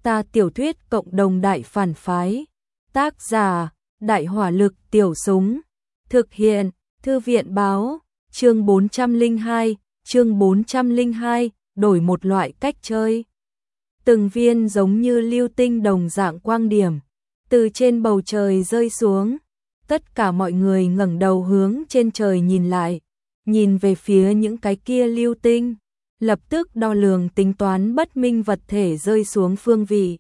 Ta tiểu thuyết cộng đồng đại phản phái. Tác giả, Đại hỏa lực tiểu súng. Thực hiện, Thư viện báo. Chương 402, chương 402, đổi một loại cách chơi. Từng viên giống như lưu tinh đồng dạng quang điểm, từ trên bầu trời rơi xuống. Tất cả mọi người ngẩng đầu hướng trên trời nhìn lại, nhìn về phía những cái kia lưu tinh, lập tức đo lường tính toán bất minh vật thể rơi xuống phương vị.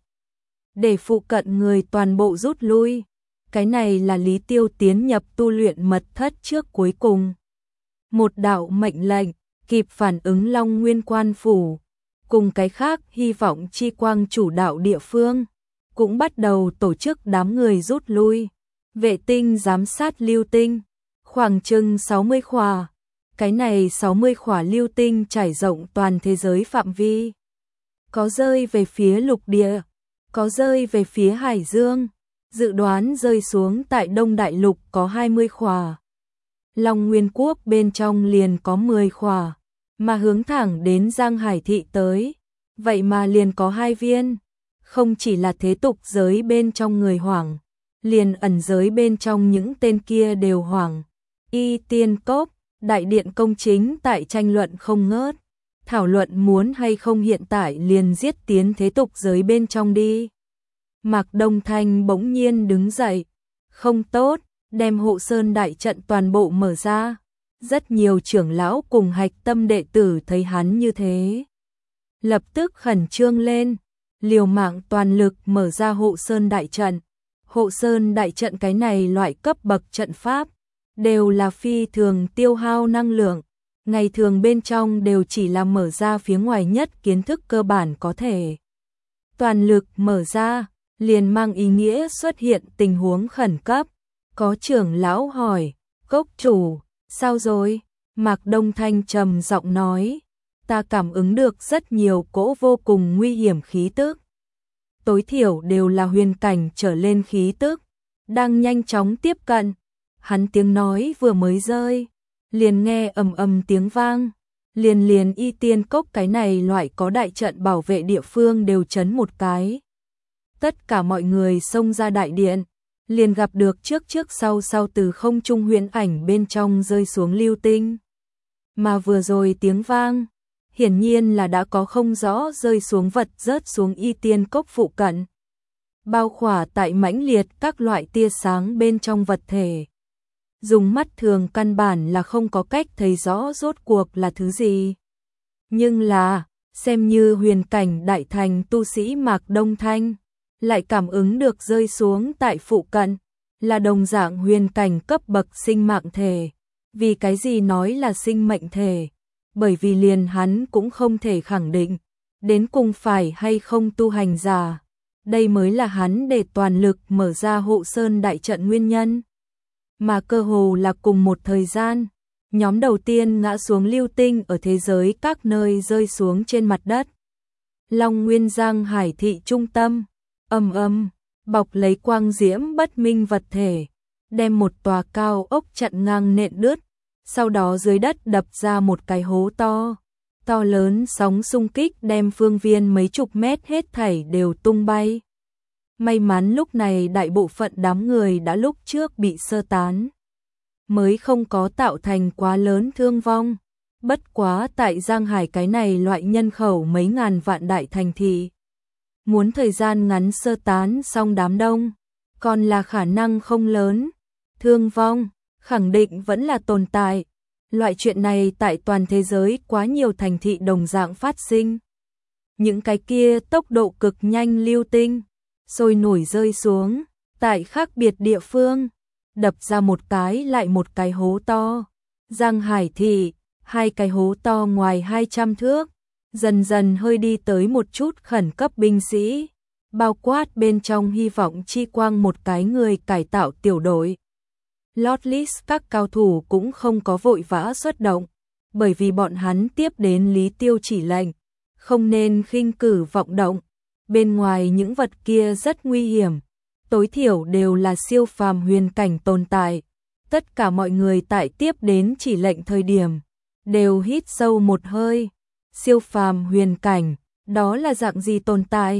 Để phụ cận người toàn bộ rút lui. Cái này là Lý Tiêu tiến nhập tu luyện mật thất trước cuối cùng. Một đạo mệnh lệnh, kịp phản ứng Long Nguyên Quan Phủ, cùng cái khác hy vọng chi quang chủ đạo địa phương, cũng bắt đầu tổ chức đám người rút lui. Vệ tinh giám sát lưu tinh, khoảng chừng 60 khỏa. Cái này 60 khỏa lưu tinh trải rộng toàn thế giới phạm vi. Có rơi về phía lục địa, có rơi về phía hải dương, dự đoán rơi xuống tại Đông Đại Lục có 20 khỏa. Long Nguyên Quốc bên trong liền có 10 khỏa, mà hướng thẳng đến Giang Hải Thị tới, vậy mà liền có 2 viên. Không chỉ là thế tục giới bên trong người hoảng, liền ẩn giới bên trong những tên kia đều hoảng. Y Tiên Cốc, đại điện công chính tại tranh luận không ngớt, thảo luận muốn hay không hiện tại liền giết tiến thế tục giới bên trong đi. Mạc Đông Thanh bỗng nhiên đứng dậy, không tốt, đem Hộ Sơn đại trận toàn bộ mở ra. Rất nhiều trưởng lão cùng hạch tâm đệ tử thấy hắn như thế, lập tức khẩn trương lên, liều mạng toàn lực mở ra Hộ Sơn đại trận. Hộ Sơn đại trận cái này loại cấp bậc trận pháp, đều là phi thường tiêu hao năng lượng, ngày thường bên trong đều chỉ là mở ra phía ngoài nhất kiến thức cơ bản có thể. Toàn lực mở ra, liền mang ý nghĩa xuất hiện tình huống khẩn cấp. Có trưởng lão hỏi, cốc chủ, sao rồi? Mạc Đông Thanh trầm giọng nói, ta cảm ứng được rất nhiều cỗ vô cùng nguy hiểm khí tức. Tối thiểu đều là huyền cảnh trở lên khí tức, đang nhanh chóng tiếp cận. Hắn tiếng nói vừa mới rơi, liền nghe ầm ầm tiếng vang, liền Y Tiên Cốc cái này loại có đại trận bảo vệ địa phương đều chấn một cái. Tất cả mọi người xông ra đại điện, liền gặp được trước sau từ không trung huyền ảnh bên trong rơi xuống lưu tinh. Mà vừa rồi tiếng vang, hiển nhiên là đã có không rõ rơi xuống vật rớt xuống Y Tiên Cốc phụ cận, bao khỏa tại mãnh liệt các loại tia sáng bên trong vật thể. Dùng mắt thường căn bản là không có cách thấy rõ rốt cuộc là thứ gì. Nhưng là, xem như huyền cảnh đại thành tu sĩ Mạc Đông Thanh, lại cảm ứng được rơi xuống tại phụ cận, là đồng dạng huyền cảnh cấp bậc sinh mạng thể. Vì cái gì nói là sinh mệnh thể? Bởi vì liền hắn cũng không thể khẳng định, đến cùng phải hay không tu hành giả. Đây mới là hắn để toàn lực mở ra Hộ Sơn đại trận nguyên nhân. Mà cơ hồ là cùng một thời gian, nhóm đầu tiên ngã xuống lưu tinh ở thế giới các nơi rơi xuống trên mặt đất. Long Nguyên Giang Hải Thị trung tâm, bọc lấy quang diễm bất minh vật thể, đem một tòa cao ốc chặn ngang nện đứt, sau đó dưới đất đập ra một cái hố to lớn, sóng xung kích đem phương viên mấy chục mét hết thảy đều tung bay. May mắn lúc này đại bộ phận đám người đã lúc trước bị sơ tán, mới không có tạo thành quá lớn thương vong. Bất quá tại Giang Hải cái này loại nhân khẩu mấy ngàn vạn đại thành thị, muốn thời gian ngắn sơ tán xong đám đông, còn là khả năng không lớn. Thương vong, khẳng định vẫn là tồn tại. Loại chuyện này tại toàn thế giới quá nhiều thành thị đồng dạng phát sinh. Những cái kia tốc độ cực nhanh lưu tinh, sôi nổi rơi xuống, tại khác biệt địa phương, đập ra một cái lại một cái hố to. Giang Hải Thị, 2 cái hố to ngoài 200 thước, dần dần hơi đi tới một chút khẩn cấp binh sĩ, bao quát bên trong hy vọng chi quang một cái người cải tạo tiểu đội. Lord List các cao thủ cũng không có vội vã xuất động, bởi vì bọn hắn tiếp đến Lý Tiêu chỉ lệnh, không nên khinh cử vọng động. Bên ngoài những vật kia rất nguy hiểm, tối thiểu đều là siêu phàm huyền cảnh tồn tại. Tất cả mọi người tại tiếp đến chỉ lệnh thời điểm, đều hít sâu một hơi. Siêu phàm huyền cảnh, đó là dạng gì tồn tại?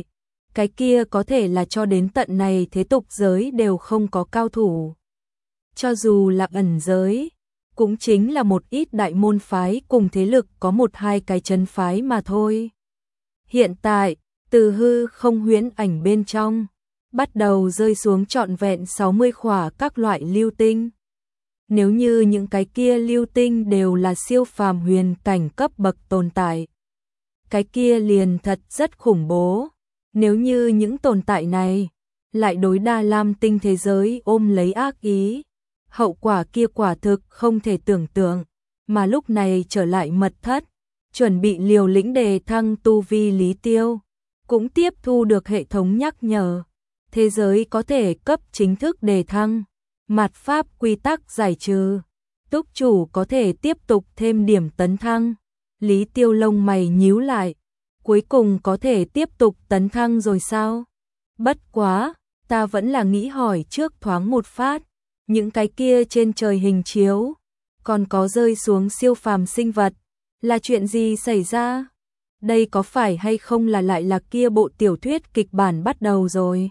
cái kia có thể là cho đến tận này thế tục giới đều không có cao thủ. Cho dù là ẩn giới, cũng chính là một ít đại môn phái cùng thế lực có một hai cái chân phái mà thôi. Hiện tại, từ hư không huyễn ảnh bên trong, bắt đầu rơi xuống trọn vẹn 60 khỏa các loại lưu tinh. Nếu như những cái kia lưu tinh đều là siêu phàm huyền cảnh cấp bậc tồn tại, cái kia liền thật rất khủng bố. Nếu như những tồn tại này lại đối Đa Lam tinh thế giới ôm lấy ác ý, hậu quả kia quả thực không thể tưởng tượng. Mà lúc này trở lại mật thất, chuẩn bị liều lĩnh đề thăng tu vi Lý Tiêu, cũng tiếp thu được hệ thống nhắc nhở. Thế giới có thể cấp chính thức đề thăng, mạt pháp quy tắc giải trừ, túc chủ có thể tiếp tục thêm điểm tấn thăng. Lý Tiêu lông mày nhíu lại, cuối cùng có thể tiếp tục tấn thăng rồi sao? Bất quá, ta vẫn là nghĩ hỏi trước thoáng một phát, những cái kia trên trời hình chiếu, còn có rơi xuống siêu phàm sinh vật, là chuyện gì xảy ra? Đây có phải hay không là lại là kia bộ tiểu thuyết kịch bản bắt đầu rồi?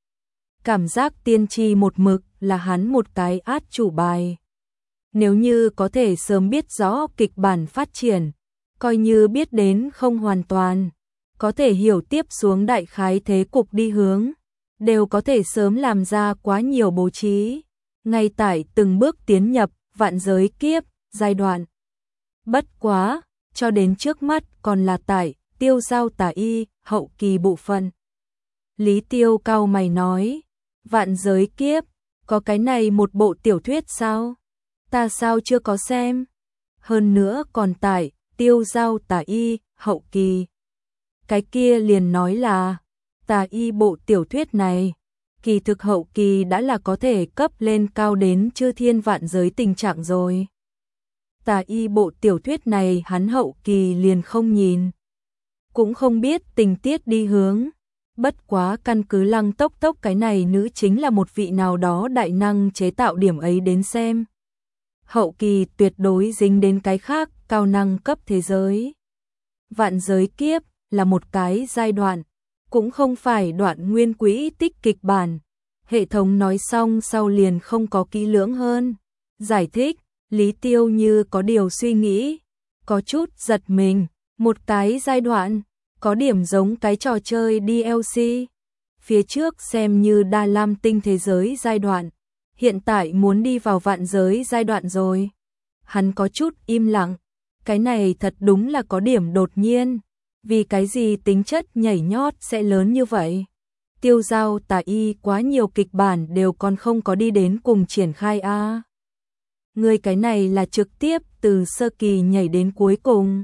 Cảm giác tiên tri một mực là hắn một cái át chủ bài. Nếu như có thể sớm biết rõ kịch bản phát triển, coi như biết đến không hoàn toàn, có thể hiểu tiếp xuống đại khái thế cục đi hướng, đều có thể sớm làm ra quá nhiều bố trí, ngay tại từng bước tiến nhập vạn giới kiếp giai đoạn. Bất quá, cho đến trước mắt còn là tại tiêu giao tà y hậu kỳ bộ phận. Lý Tiêu cau mày nói, vạn giới kiếp, có cái này một bộ tiểu thuyết sao? Ta sao chưa có xem? Hơn nữa còn tại tiêu giao tà y hậu kỳ. Cái kia liền nói là tà y bộ tiểu thuyết này, kỳ thực hậu kỳ đã là có thể cấp lên cao đến chư thiên vạn giới tình trạng rồi. Tà y bộ tiểu thuyết này hắn hậu kỳ liền không nhìn, cũng không biết tình tiết đi hướng. Bất quá căn cứ Lăng Tốc Tốc cái này nữ chính là một vị nào đó đại năng chế tạo điểm ấy đến xem, hậu kỳ tuyệt đối dính đến cái khác cao năng cấp thế giới. Vạn giới kiếp là một cái giai đoạn, cũng không phải đoạn nguyên quỹ tích kịch bản. Hệ thống nói xong sau liền không có kỹ lưỡng hơn giải thích. Lý Tiêu như có điều suy nghĩ, có chút giật mình. Một cái giai đoạn, có điểm giống cái trò chơi DLC. Phía trước xem như Đa Lam tinh thế giới giai đoạn, hiện tại muốn đi vào vạn giới giai đoạn rồi. Hắn có chút im lặng, cái này thật đúng là có điểm đột nhiên. Vì cái gì tính chất nhảy nhót sẽ lớn như vậy? Tiêu giao tà y quá nhiều kịch bản đều còn không có đi đến cùng triển khai a. Người cái này là trực tiếp từ sơ kỳ nhảy đến cuối cùng.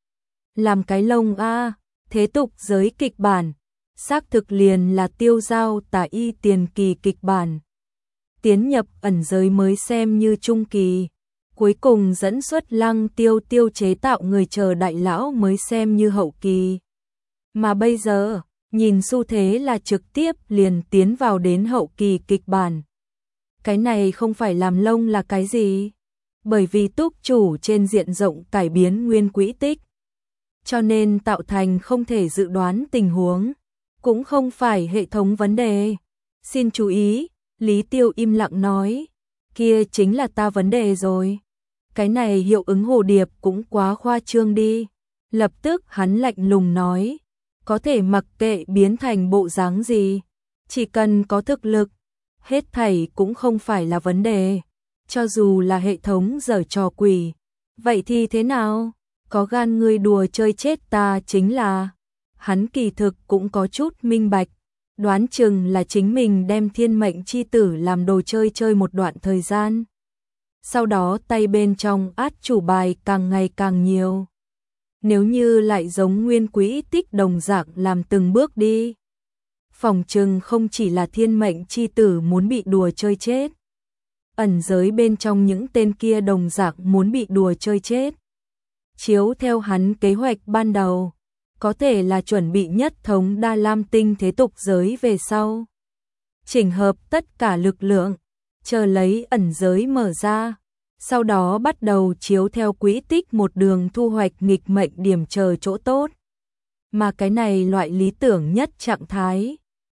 Làm cái lông a, thế tục giới kịch bản, xác thực liền là tiêu giao tà y tiền kỳ kịch bản. Tiến nhập ẩn giới mới xem như trung kỳ, cuối cùng dẫn xuất Lăng Tiêu Tiêu chế tạo người chờ đại lão mới xem như hậu kỳ. Mà bây giờ, nhìn xu thế là trực tiếp liền tiến vào đến hậu kỳ kịch bản. Cái này không phải làm lông là cái gì? Bởi vì túc chủ trên diện rộng cải biến nguyên quỹ tích, cho nên tạo thành không thể dự đoán tình huống, cũng không phải hệ thống vấn đề. Xin chú ý, Lý Tiêu im lặng nói, kia chính là ta vấn đề rồi. Cái này hiệu ứng hồ điệp cũng quá khoa trương đi. Lập tức hắn lạnh lùng nói, có thể mặc kệ biến thành bộ dáng gì, chỉ cần có thực lực, hết thảy cũng không phải là vấn đề. Cho dù là hệ thống giở trò quỷ, vậy thì thế nào? Có gan ngươi đùa chơi chết ta chính là. Hắn kỳ thực cũng có chút minh bạch, đoán chừng là chính mình đem thiên mệnh chi tử làm đồ chơi chơi một đoạn thời gian. Sau đó tay bên trong át chủ bài càng ngày càng nhiều. Nếu như lại giống nguyên quỹ tích đồng dạng làm từng bước đi, phỏng chừng không chỉ là thiên mệnh chi tử muốn bị đùa chơi chết, ẩn giới bên trong những tên kia đồng dạng muốn bị đùa chơi chết. Chiếu theo hắn kế hoạch ban đầu, có thể là chuẩn bị nhất thống Đa Lam tinh thế tục giới về sau, chỉnh hợp tất cả lực lượng, chờ lấy ẩn giới mở ra, sau đó bắt đầu chiếu theo quỹ tích một đường thu hoạch nghịch mệnh điểm chờ chỗ tốt. Mà cái này loại lý tưởng nhất trạng thái,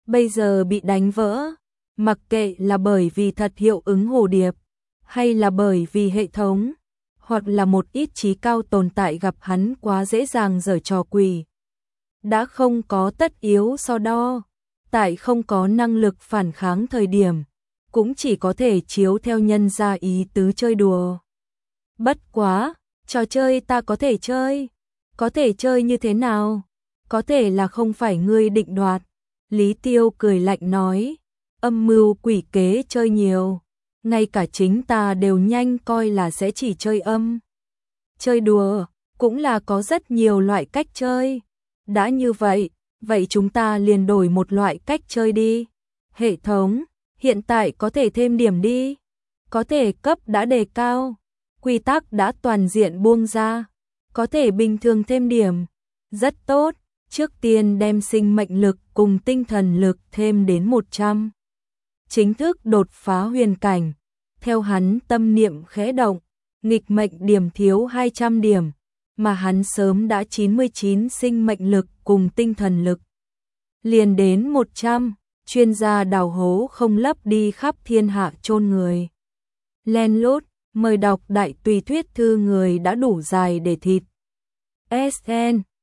bây giờ bị đánh vỡ, mặc kệ là bởi vì thật hiệu ứng hồ điệp, hay là bởi vì hệ thống, hoặc là một ít trí cao tồn tại gặp hắn quá dễ dàng giở trò quỷ. Đã không có tất yếu so đo, tại không có năng lực phản kháng thời điểm, cũng chỉ có thể chiếu theo nhân ra ý tứ chơi đùa. Bất quá, trò chơi ta có thể chơi như thế nào? Có thể là không phải ngươi định đoạt. Lý Tiêu cười lạnh nói, âm mưu quỷ kế chơi nhiều, ngay cả chính ta đều nhanh coi là sẽ chỉ chơi chơi đùa, cũng là có rất nhiều loại cách chơi. Đã như vậy, vậy chúng ta liền đổi một loại cách chơi đi. Hệ thống, hiện tại có thể thêm điểm đi. Có thể cấp đã đề cao, quy tắc đã toàn diện buông ra, có thể bình thường thêm điểm. Rất tốt, trước tiên đem sinh mệnh lực cùng tinh thần lực thêm đến 100. Chính thức đột phá huyền cảnh, theo hắn tâm niệm khẽ động, nghịch mệnh điểm thiếu 200 điểm, mà hắn sớm đã 99 sinh mệnh lực cùng tinh thần lực. Liền đến 100, chuyên gia đào hố không lấp đi khắp thiên hạ chôn người. Len lút, mời đọc đại tùy thuyết thư người đã đủ dài để thịt. SN